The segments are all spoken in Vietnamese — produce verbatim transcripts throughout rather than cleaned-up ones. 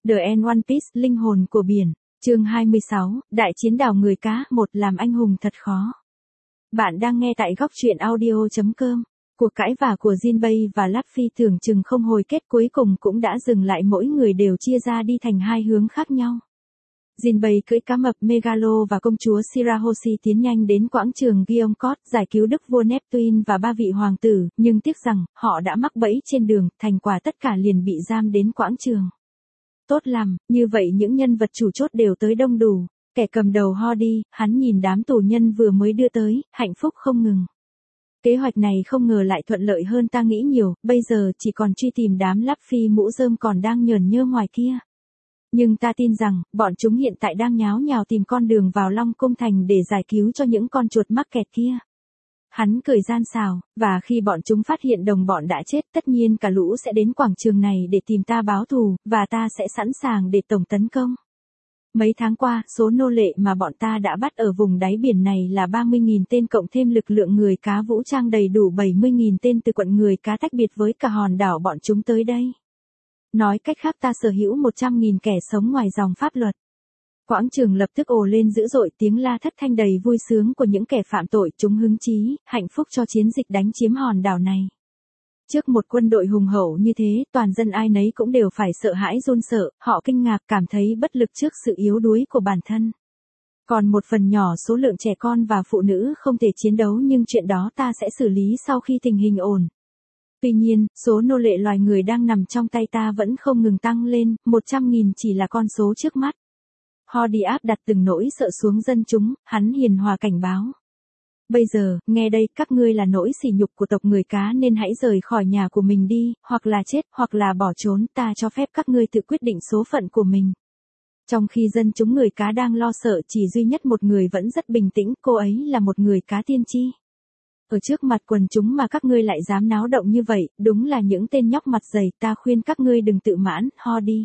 The End One Piece, linh hồn của biển. Chương hai mươi sáu, Đại chiến đảo người cá, một làm anh hùng thật khó. Bạn đang nghe tại góc truyện audio chấm com. Cuộc cãi vã của Jinbei và Luffy tưởng chừng không hồi kết, cuối cùng cũng đã dừng lại, mỗi người đều chia ra đi thành hai hướng khác nhau. Jinbei cưỡi cá mập Megalo và công chúa Shirahoshi tiến nhanh đến quảng trường Gyeongkot giải cứu đức vua Neptune và ba vị hoàng tử, nhưng tiếc rằng, họ đã mắc bẫy trên đường, thành quả tất cả liền bị giam đến quảng trường. Tốt lắm, như vậy những nhân vật chủ chốt đều tới đông đủ. Kẻ cầm đầu Hody, hắn nhìn đám tù nhân vừa mới đưa tới, hạnh phúc không ngừng. Kế hoạch này không ngờ lại thuận lợi hơn ta nghĩ nhiều, bây giờ chỉ còn truy tìm đám Luffy mũ rơm còn đang nhởn nhơ ngoài kia. Nhưng ta tin rằng, bọn chúng hiện tại đang nháo nhào tìm con đường vào Long Cung Thành để giải cứu cho những con chuột mắc kẹt kia. Hắn cười gian xào, và khi bọn chúng phát hiện đồng bọn đã chết, tất nhiên cả lũ sẽ đến quảng trường này để tìm ta báo thù, và ta sẽ sẵn sàng để tổng tấn công. Mấy tháng qua, số nô lệ mà bọn ta đã bắt ở vùng đáy biển này là ba mươi nghìn tên, cộng thêm lực lượng người cá vũ trang đầy đủ bảy mươi nghìn tên từ quận người cá tách biệt với cả hòn đảo bọn chúng tới đây. Nói cách khác, ta sở hữu một trăm nghìn kẻ sống ngoài dòng pháp luật. Quảng trường lập tức ồ lên dữ dội, tiếng la thất thanh đầy vui sướng của những kẻ phạm tội, chúng hứng chí, hạnh phúc cho chiến dịch đánh chiếm hòn đảo này. Trước một quân đội hùng hậu như thế, toàn dân ai nấy cũng đều phải sợ hãi run sợ, họ kinh ngạc, cảm thấy bất lực trước sự yếu đuối của bản thân. Còn một phần nhỏ số lượng trẻ con và phụ nữ không thể chiến đấu, nhưng chuyện đó ta sẽ xử lý sau khi tình hình ổn. Tuy nhiên, số nô lệ loài người đang nằm trong tay ta vẫn không ngừng tăng lên, một trăm nghìn chỉ là con số trước mắt. Hody áp đặt từng nỗi sợ xuống dân chúng, hắn hiền hòa cảnh báo. Bây giờ, nghe đây, các ngươi là nỗi sỉ nhục của tộc người cá nên hãy rời khỏi nhà của mình đi, hoặc là chết, hoặc là bỏ trốn, ta cho phép các ngươi tự quyết định số phận của mình. Trong khi dân chúng người cá đang lo sợ, chỉ duy nhất một người vẫn rất bình tĩnh, cô ấy là một người cá tiên tri. Ở trước mặt quần chúng mà các ngươi lại dám náo động như vậy, đúng là những tên nhóc mặt dày, ta khuyên các ngươi đừng tự mãn, Hody.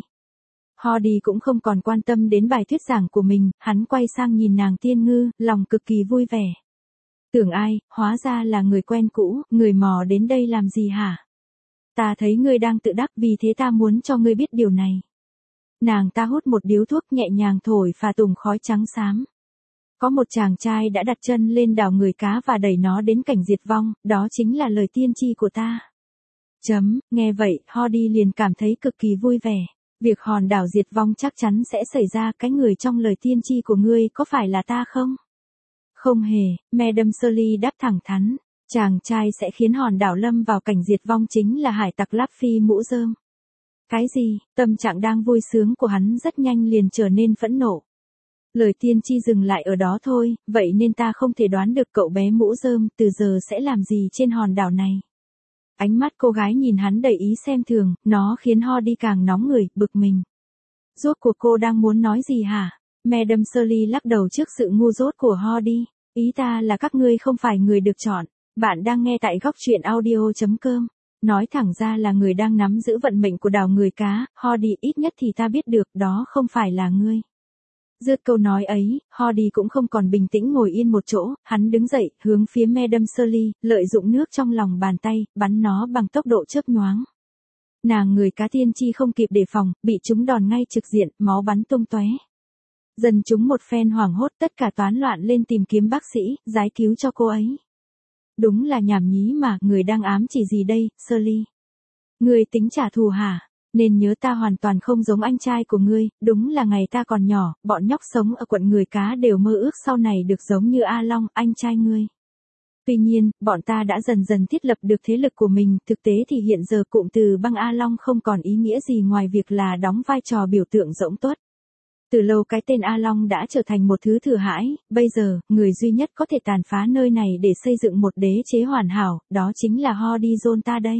Hody cũng không còn quan tâm đến bài thuyết giảng của mình, hắn quay sang nhìn nàng tiên ngư, lòng cực kỳ vui vẻ. Tưởng ai, hóa ra là người quen cũ, người mò đến đây làm gì hả? Ta thấy ngươi đang tự đắc, vì thế ta muốn cho ngươi biết điều này. Nàng ta hút một điếu thuốc nhẹ nhàng thổi phà tùng khói trắng xám. Có một chàng trai đã đặt chân lên đảo người cá và đẩy nó đến cảnh diệt vong, đó chính là lời tiên tri của ta. Chấm, nghe vậy, Hody liền cảm thấy cực kỳ vui vẻ. Việc hòn đảo diệt vong chắc chắn sẽ xảy ra, cái người trong lời tiên tri của ngươi có phải là ta không? Không hề, Madame Shirley đáp thẳng thắn, chàng trai sẽ khiến hòn đảo lâm vào cảnh diệt vong chính là hải tặc Luffy mũ rơm. Cái gì? Tâm trạng đang vui sướng của hắn rất nhanh liền trở nên phẫn nộ. Lời tiên tri dừng lại ở đó thôi, vậy nên ta không thể đoán được cậu bé mũ rơm từ giờ sẽ làm gì trên hòn đảo này. Ánh mắt cô gái nhìn hắn đầy ý xem thường, nó khiến Hody càng nóng người, bực mình. Rốt cuộc cô đang muốn nói gì hả? Madame Shirley lắc đầu trước sự ngu dốt của Hody. Ý ta là các ngươi không phải người được chọn. Bạn đang nghe tại góc truyện audio chấm com. Nói thẳng ra là người đang nắm giữ vận mệnh của đảo người cá, Hody, ít nhất thì ta biết được đó không phải là ngươi. Dứt câu nói ấy, Hody cũng không còn bình tĩnh ngồi yên một chỗ, hắn đứng dậy, hướng phía Madame Shirley, lợi dụng nước trong lòng bàn tay, bắn nó bằng tốc độ chớp nhoáng. Nàng người cá tiên tri không kịp đề phòng, bị trúng đòn ngay trực diện, máu bắn tung tóe. Dân chúng một phen hoảng hốt, tất cả toán loạn lên tìm kiếm bác sĩ, giải cứu cho cô ấy. Đúng là nhảm nhí mà, người đang ám chỉ gì đây, Shirley? Ngươi tính trả thù hả? Nên nhớ ta hoàn toàn không giống anh trai của ngươi, đúng là ngày ta còn nhỏ, bọn nhóc sống ở quận người cá đều mơ ước sau này được giống như A Long, anh trai ngươi. Tuy nhiên, bọn ta đã dần dần thiết lập được thế lực của mình, thực tế thì hiện giờ cụm từ băng A Long không còn ý nghĩa gì ngoài việc là đóng vai trò biểu tượng rỗng tuất. Từ lâu cái tên A Long đã trở thành một thứ thừa hãi, bây giờ, người duy nhất có thể tàn phá nơi này để xây dựng một đế chế hoàn hảo, đó chính là Hody John ta đây.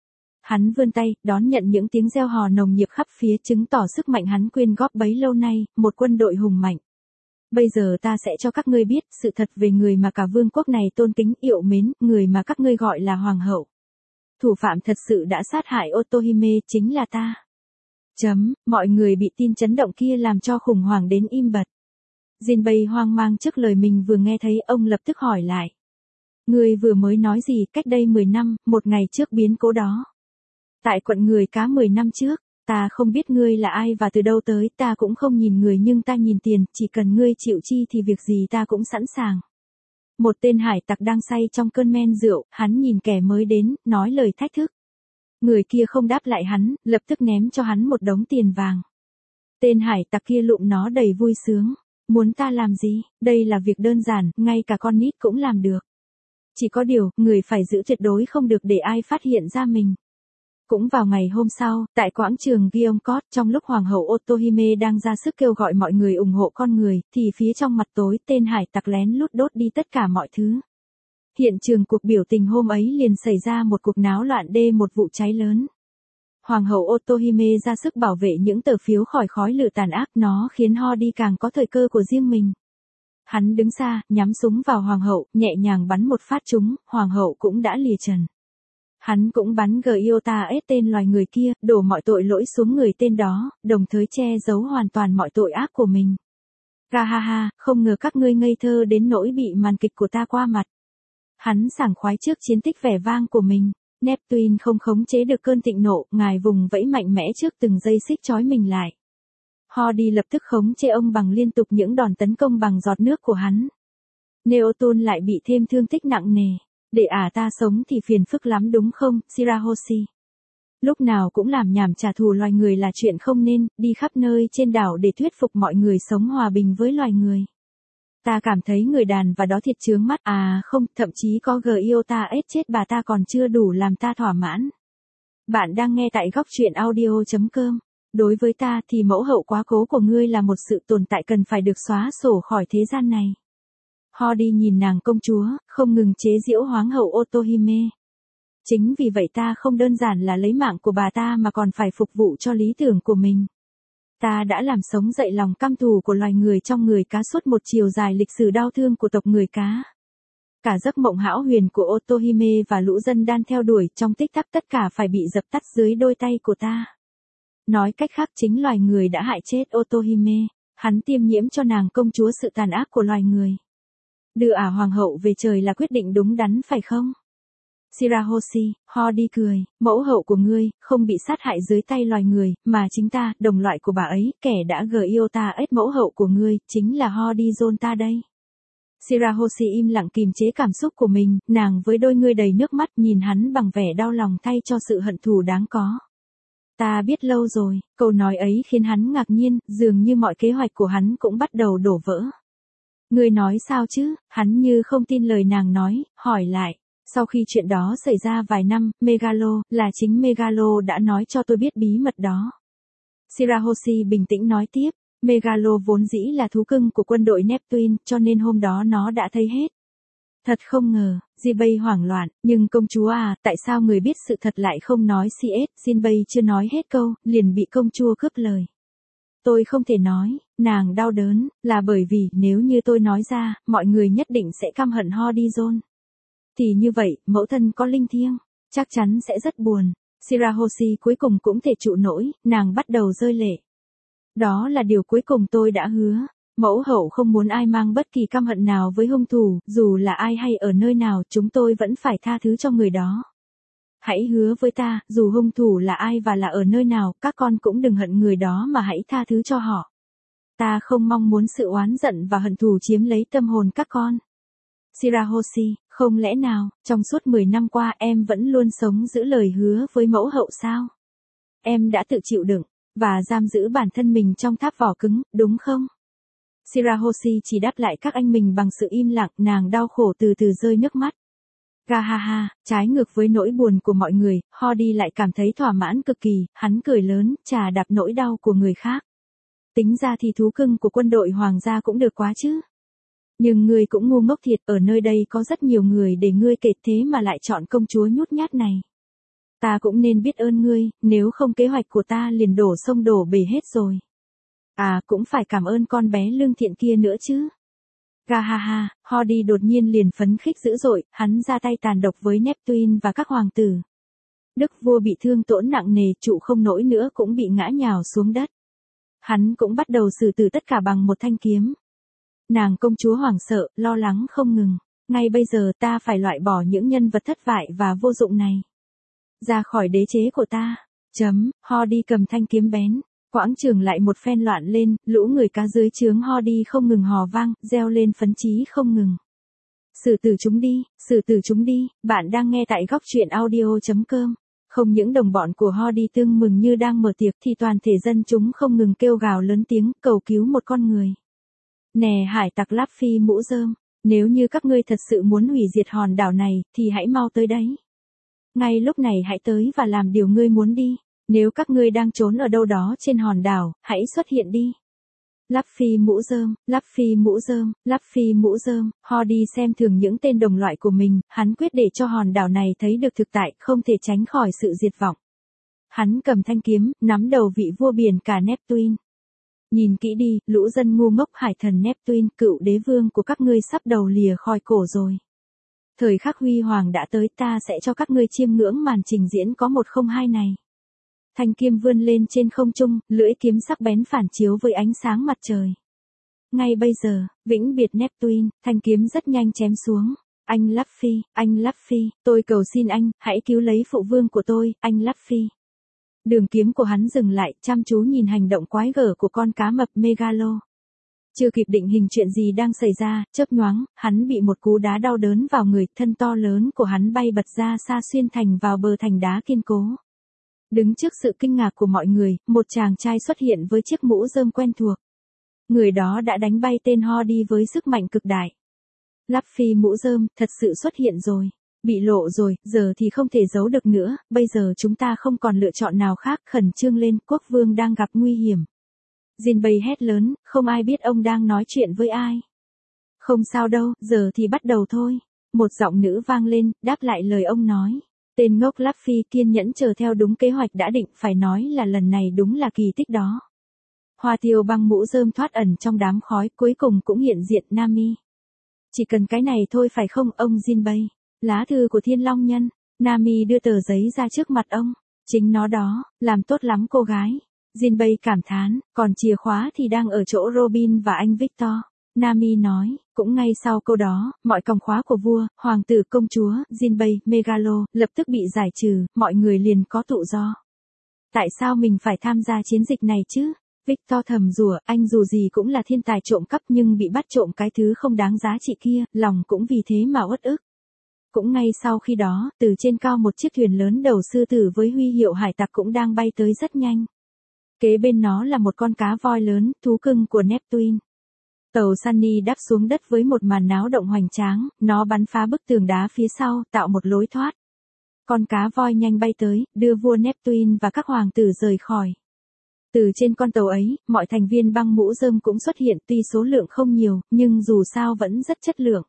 Hắn vươn tay, đón nhận những tiếng reo hò nồng nhiệt khắp phía, chứng tỏ sức mạnh hắn quyên góp bấy lâu nay, một quân đội hùng mạnh. Bây giờ ta sẽ cho các ngươi biết sự thật về người mà cả vương quốc này tôn kính yêu mến, người mà các ngươi gọi là hoàng hậu. Thủ phạm thật sự đã sát hại Otohime chính là ta. Chấm, mọi người bị tin chấn động kia làm cho khủng hoảng đến im bặt. Jinbei hoang mang trước lời mình vừa nghe thấy, ông lập tức hỏi lại. Ngươi vừa mới nói gì, cách đây mười năm, một ngày trước biến cố đó. Tại quận người cá mười năm trước, Ta không biết ngươi là ai và từ đâu tới, ta cũng không nhìn người nhưng ta nhìn tiền, chỉ cần ngươi chịu chi thì việc gì ta cũng sẵn sàng. Một tên hải tặc đang say trong cơn men rượu, hắn nhìn kẻ mới đến, nói lời thách thức. Người kia không đáp lại hắn, lập tức ném cho hắn một đống tiền vàng. Tên hải tặc kia lụm nó đầy vui sướng. Muốn ta làm gì? Đây là việc đơn giản, ngay cả con nít cũng làm được. Chỉ có điều, người phải giữ tuyệt đối không được để ai phát hiện ra mình. Cũng vào ngày hôm sau, tại quảng trường Gyeongkot, trong lúc Hoàng hậu Otohime đang ra sức kêu gọi mọi người ủng hộ con người, thì phía trong mặt tối tên hải tặc lén lút đốt đi tất cả mọi thứ. Hiện trường cuộc biểu tình hôm ấy liền xảy ra một cuộc náo loạn đê một vụ cháy lớn. Hoàng hậu Otohime ra sức bảo vệ những tờ phiếu khỏi khói lửa tàn ác, nó khiến Hody càng có thời cơ của riêng mình. Hắn đứng xa, nhắm súng vào hoàng hậu, nhẹ nhàng bắn một phát trúng, hoàng hậu cũng đã lìa trần. Hắn cũng bắn Gyota S tên loài người kia, đổ mọi tội lỗi xuống người tên đó, đồng thời che giấu hoàn toàn mọi tội ác của mình. Gahaha, không ngờ các ngươi ngây thơ đến nỗi bị màn kịch của ta qua mặt. Hắn sảng khoái trước chiến tích vẻ vang của mình. Neptune không khống chế được cơn thịnh nộ, ngài vùng vẫy mạnh mẽ trước từng dây xích trói mình lại. Hody lập tức khống chế ông bằng liên tục những đòn tấn công bằng giọt nước của hắn. Neotun lại bị thêm thương tích nặng nề. Để ả ta sống thì phiền phức lắm đúng không, Shirahoshi? Lúc nào cũng làm nhảm trả thù loài người là chuyện không nên, đi khắp nơi trên đảo để thuyết phục mọi người sống hòa bình với loài người. Ta cảm thấy người đàn và đó thiệt chướng mắt, à không, thậm chí có Gyota S chết bà ta còn chưa đủ làm ta thỏa mãn. Bạn đang nghe tại góc truyện audio chấm com. Đối với ta thì mẫu hậu quá cố của ngươi là một sự tồn tại cần phải được xóa sổ khỏi thế gian này. Hody nhìn nàng công chúa, không ngừng chế giễu hoàng hậu Otohime. Chính vì vậy ta không đơn giản là lấy mạng của bà ta mà còn phải phục vụ cho lý tưởng của mình. Ta đã làm sống dậy lòng căm thù của loài người trong người cá suốt một chiều dài lịch sử đau thương của tộc người cá. Cả giấc mộng hão huyền của Otohime và lũ dân đan theo đuổi trong tích tắc tất cả phải bị dập tắt dưới đôi tay của ta. Nói cách khác chính loài người đã hại chết Otohime, hắn tiêm nhiễm cho nàng công chúa sự tàn ác của loài người. Đưa ả hoàng hậu về trời là quyết định đúng đắn phải không? Shirahoshi, Hody cười, mẫu hậu của ngươi, không bị sát hại dưới tay loài người, mà chính ta, đồng loại của bà ấy, kẻ đã Gyota S mẫu hậu của ngươi, chính là Hody Zonta đây. Shirahoshi im lặng kìm chế cảm xúc của mình, nàng với đôi ngươi đầy nước mắt nhìn hắn bằng vẻ đau lòng thay cho sự hận thù đáng có. Ta biết lâu rồi, câu nói ấy khiến hắn ngạc nhiên, dường như mọi kế hoạch của hắn cũng bắt đầu đổ vỡ. Ngươi nói sao chứ, hắn như không tin lời nàng nói, hỏi lại. Sau khi chuyện đó xảy ra vài năm, Megalo, là chính Megalo đã nói cho tôi biết bí mật đó. Shirahoshi bình tĩnh nói tiếp, Megalo vốn dĩ là thú cưng của quân đội Neptune, cho nên hôm đó nó đã thấy hết. Thật không ngờ, Jinbei hoảng loạn, nhưng công chúa à, tại sao người biết sự thật lại không nói xê ét, Jinbei chưa nói hết câu, liền bị công chúa cướp lời. Tôi không thể nói, nàng đau đớn, là bởi vì nếu như tôi nói ra, mọi người nhất định sẽ căm hận Hody Zon. Thì như vậy, mẫu thân có linh thiêng, chắc chắn sẽ rất buồn. Shirahoshi cuối cùng cũng thể trụ nổi, nàng bắt đầu rơi lệ. Đó là điều cuối cùng tôi đã hứa. Mẫu hậu không muốn ai mang bất kỳ căm hận nào với hung thủ, dù là ai hay ở nơi nào, chúng tôi vẫn phải tha thứ cho người đó. Hãy hứa với ta, dù hung thủ là ai và là ở nơi nào, các con cũng đừng hận người đó mà hãy tha thứ cho họ. Ta không mong muốn sự oán giận và hận thù chiếm lấy tâm hồn các con. Shirahoshi, không lẽ nào, trong suốt mười năm qua em vẫn luôn sống giữ lời hứa với mẫu hậu sao? Em đã tự chịu đựng, và giam giữ bản thân mình trong tháp vỏ cứng, đúng không? Shirahoshi chỉ đáp lại các anh mình bằng sự im lặng, nàng đau khổ từ từ rơi nước mắt. Gahaha, trái ngược với nỗi buồn của mọi người, Hody lại cảm thấy thỏa mãn cực kỳ, hắn cười lớn, chà đạp nỗi đau của người khác. Tính ra thì thú cưng của quân đội hoàng gia cũng được quá chứ. Nhưng ngươi cũng ngu ngốc thiệt, ở nơi đây có rất nhiều người để ngươi kể thế mà lại chọn công chúa nhút nhát này. Ta cũng nên biết ơn ngươi, nếu không kế hoạch của ta liền đổ sông đổ bể hết rồi. À cũng phải cảm ơn con bé lương thiện kia nữa chứ. Gahaha, Hody đột nhiên liền phấn khích dữ dội, hắn ra tay tàn độc với Neptune và các hoàng tử. Đức vua bị thương tổn nặng nề, trụ không nổi nữa cũng bị ngã nhào xuống đất. Hắn cũng bắt đầu xử tử tất cả bằng một thanh kiếm. Nàng công chúa hoảng sợ, lo lắng không ngừng. Ngay bây giờ ta phải loại bỏ những nhân vật thất bại và vô dụng này ra khỏi đế chế của ta. Chấm, Hardy cầm thanh kiếm bén. Quãng trường lại một phen loạn lên, lũ người cá dưới trướng Hardy không ngừng hò vang, reo lên phấn chí không ngừng. Xử tử chúng đi, xử tử chúng đi, bạn đang nghe tại góc truyện audio.com. Không những đồng bọn của Hardy tương mừng như đang mở tiệc thì toàn thể dân chúng không ngừng kêu gào lớn tiếng cầu cứu một con người. Nè hải tặc Luffy mũ rơm, nếu như các ngươi thật sự muốn hủy diệt hòn đảo này thì hãy mau tới đấy. Ngay lúc này hãy tới và làm điều ngươi muốn đi. Nếu các ngươi đang trốn ở đâu đó trên hòn đảo, hãy xuất hiện đi. Luffy mũ rơm, Luffy mũ rơm, Luffy mũ rơm, Hardy xem thường những tên đồng loại của mình, hắn quyết để cho hòn đảo này thấy được thực tại, không thể tránh khỏi sự diệt vong. Hắn cầm thanh kiếm, nắm đầu vị vua biển cả Neptune. Nhìn kỹ đi, lũ dân ngu ngốc hải thần Neptune, cựu đế vương của các ngươi sắp đầu lìa khỏi cổ rồi. Thời khắc huy hoàng đã tới, ta sẽ cho các ngươi chiêm ngưỡng màn trình diễn có một không hai này. Thanh kiếm vươn lên trên không trung, lưỡi kiếm sắc bén phản chiếu với ánh sáng mặt trời. Ngay bây giờ, vĩnh biệt Neptune, thanh kiếm rất nhanh chém xuống. Anh Luffy, anh Luffy, tôi cầu xin anh, hãy cứu lấy phụ vương của tôi, anh Luffy. Đường kiếm của hắn dừng lại, chăm chú nhìn hành động quái gở của con cá mập Megalo. Chưa kịp định hình chuyện gì đang xảy ra, chớp nhoáng, hắn bị một cú đá đau đớn vào người, thân to lớn của hắn bay bật ra xa xuyên thành vào bờ thành đá kiên cố. Đứng trước sự kinh ngạc của mọi người, một chàng trai xuất hiện với chiếc mũ rơm quen thuộc. Người đó đã đánh bay tên Hardy với sức mạnh cực đại. Luffy mũ rơm, thật sự xuất hiện rồi. Bị lộ rồi, giờ thì không thể giấu được nữa, bây giờ chúng ta không còn lựa chọn nào khác, khẩn trương lên, quốc vương đang gặp nguy hiểm. Jinbei hét lớn, không ai biết ông đang nói chuyện với ai. Không sao đâu, giờ thì bắt đầu thôi. Một giọng nữ vang lên, đáp lại lời ông nói. Tên ngốc Luffy kiên nhẫn chờ theo đúng kế hoạch đã định, phải nói là lần này đúng là kỳ tích đó. Hoa tiêu băng mũ rơm thoát ẩn trong đám khói, cuối cùng cũng hiện diện Nami. Chỉ cần cái này thôi phải không ông Jinbei? Lá thư của Thiên Long Nhân. Nami đưa tờ giấy ra trước mặt ông. Chính nó đó, làm tốt lắm cô gái. Jinbei cảm thán, còn chìa khóa thì đang ở chỗ Robin và anh Victor. Nami nói, cũng ngay sau câu đó, mọi còng khóa của vua, hoàng tử công chúa, Jinbei, Megalo, lập tức bị giải trừ, mọi người liền có tự do. Tại sao mình phải tham gia chiến dịch này chứ? Victor thầm rủa, anh dù gì cũng là thiên tài trộm cắp nhưng bị bắt trộm cái thứ không đáng giá trị kia, lòng cũng vì thế mà uất ức. Cũng ngay sau khi đó, từ trên cao một chiếc thuyền lớn đầu sư tử với huy hiệu hải tặc cũng đang bay tới rất nhanh. Kế bên nó là một con cá voi lớn, thú cưng của Neptune. Tàu Sunny đáp xuống đất với một màn náo động hoành tráng, nó bắn phá bức tường đá phía sau, tạo một lối thoát. Con cá voi nhanh bay tới, đưa vua Neptune và các hoàng tử rời khỏi. Từ trên con tàu ấy, mọi thành viên băng mũ rơm cũng xuất hiện, tuy số lượng không nhiều, nhưng dù sao vẫn rất chất lượng.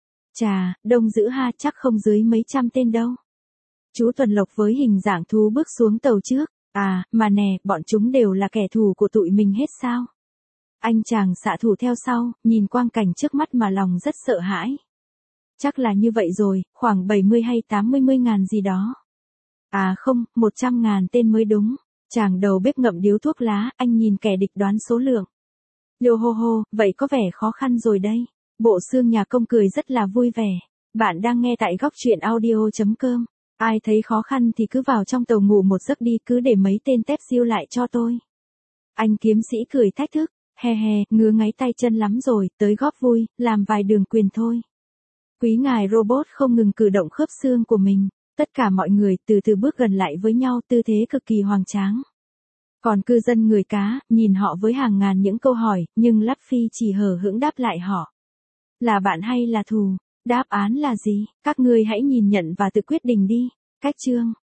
Chà, đông dữ ha, chắc không dưới mấy trăm tên đâu. Chú Tuần Lộc với hình dạng thú bước xuống tàu trước. À, mà nè, bọn chúng đều là kẻ thù của tụi mình hết sao? Anh chàng xạ thủ theo sau, nhìn quang cảnh trước mắt mà lòng rất sợ hãi. Chắc là như vậy rồi, khoảng bảy mươi hay tám mươi ngàn gì đó. À không, một trăm ngàn tên mới đúng. Chàng đầu bếp ngậm điếu thuốc lá, anh nhìn kẻ địch đoán số lượng. Liêu hô hô, vậy có vẻ khó khăn rồi đây. Bộ xương nhà công cười rất là vui vẻ. Bạn đang nghe tại góc truyện audio.com. Ai thấy khó khăn thì cứ vào trong tàu ngủ một giấc đi, cứ để mấy tên tép siêu lại cho tôi. Anh kiếm sĩ cười thách thức, he he, ngứa ngáy tay chân lắm rồi, tới góp vui, làm vài đường quyền thôi. Quý ngài robot không ngừng cử động khớp xương của mình, tất cả mọi người từ từ bước gần lại với nhau, tư thế cực kỳ hoành tráng. Còn cư dân người cá, nhìn họ với hàng ngàn những câu hỏi, nhưng Luffy chỉ hờ hững đáp lại họ. Là bạn hay là thù? Đáp án là gì? Các ngươi hãy nhìn nhận và tự quyết định đi. Cách chương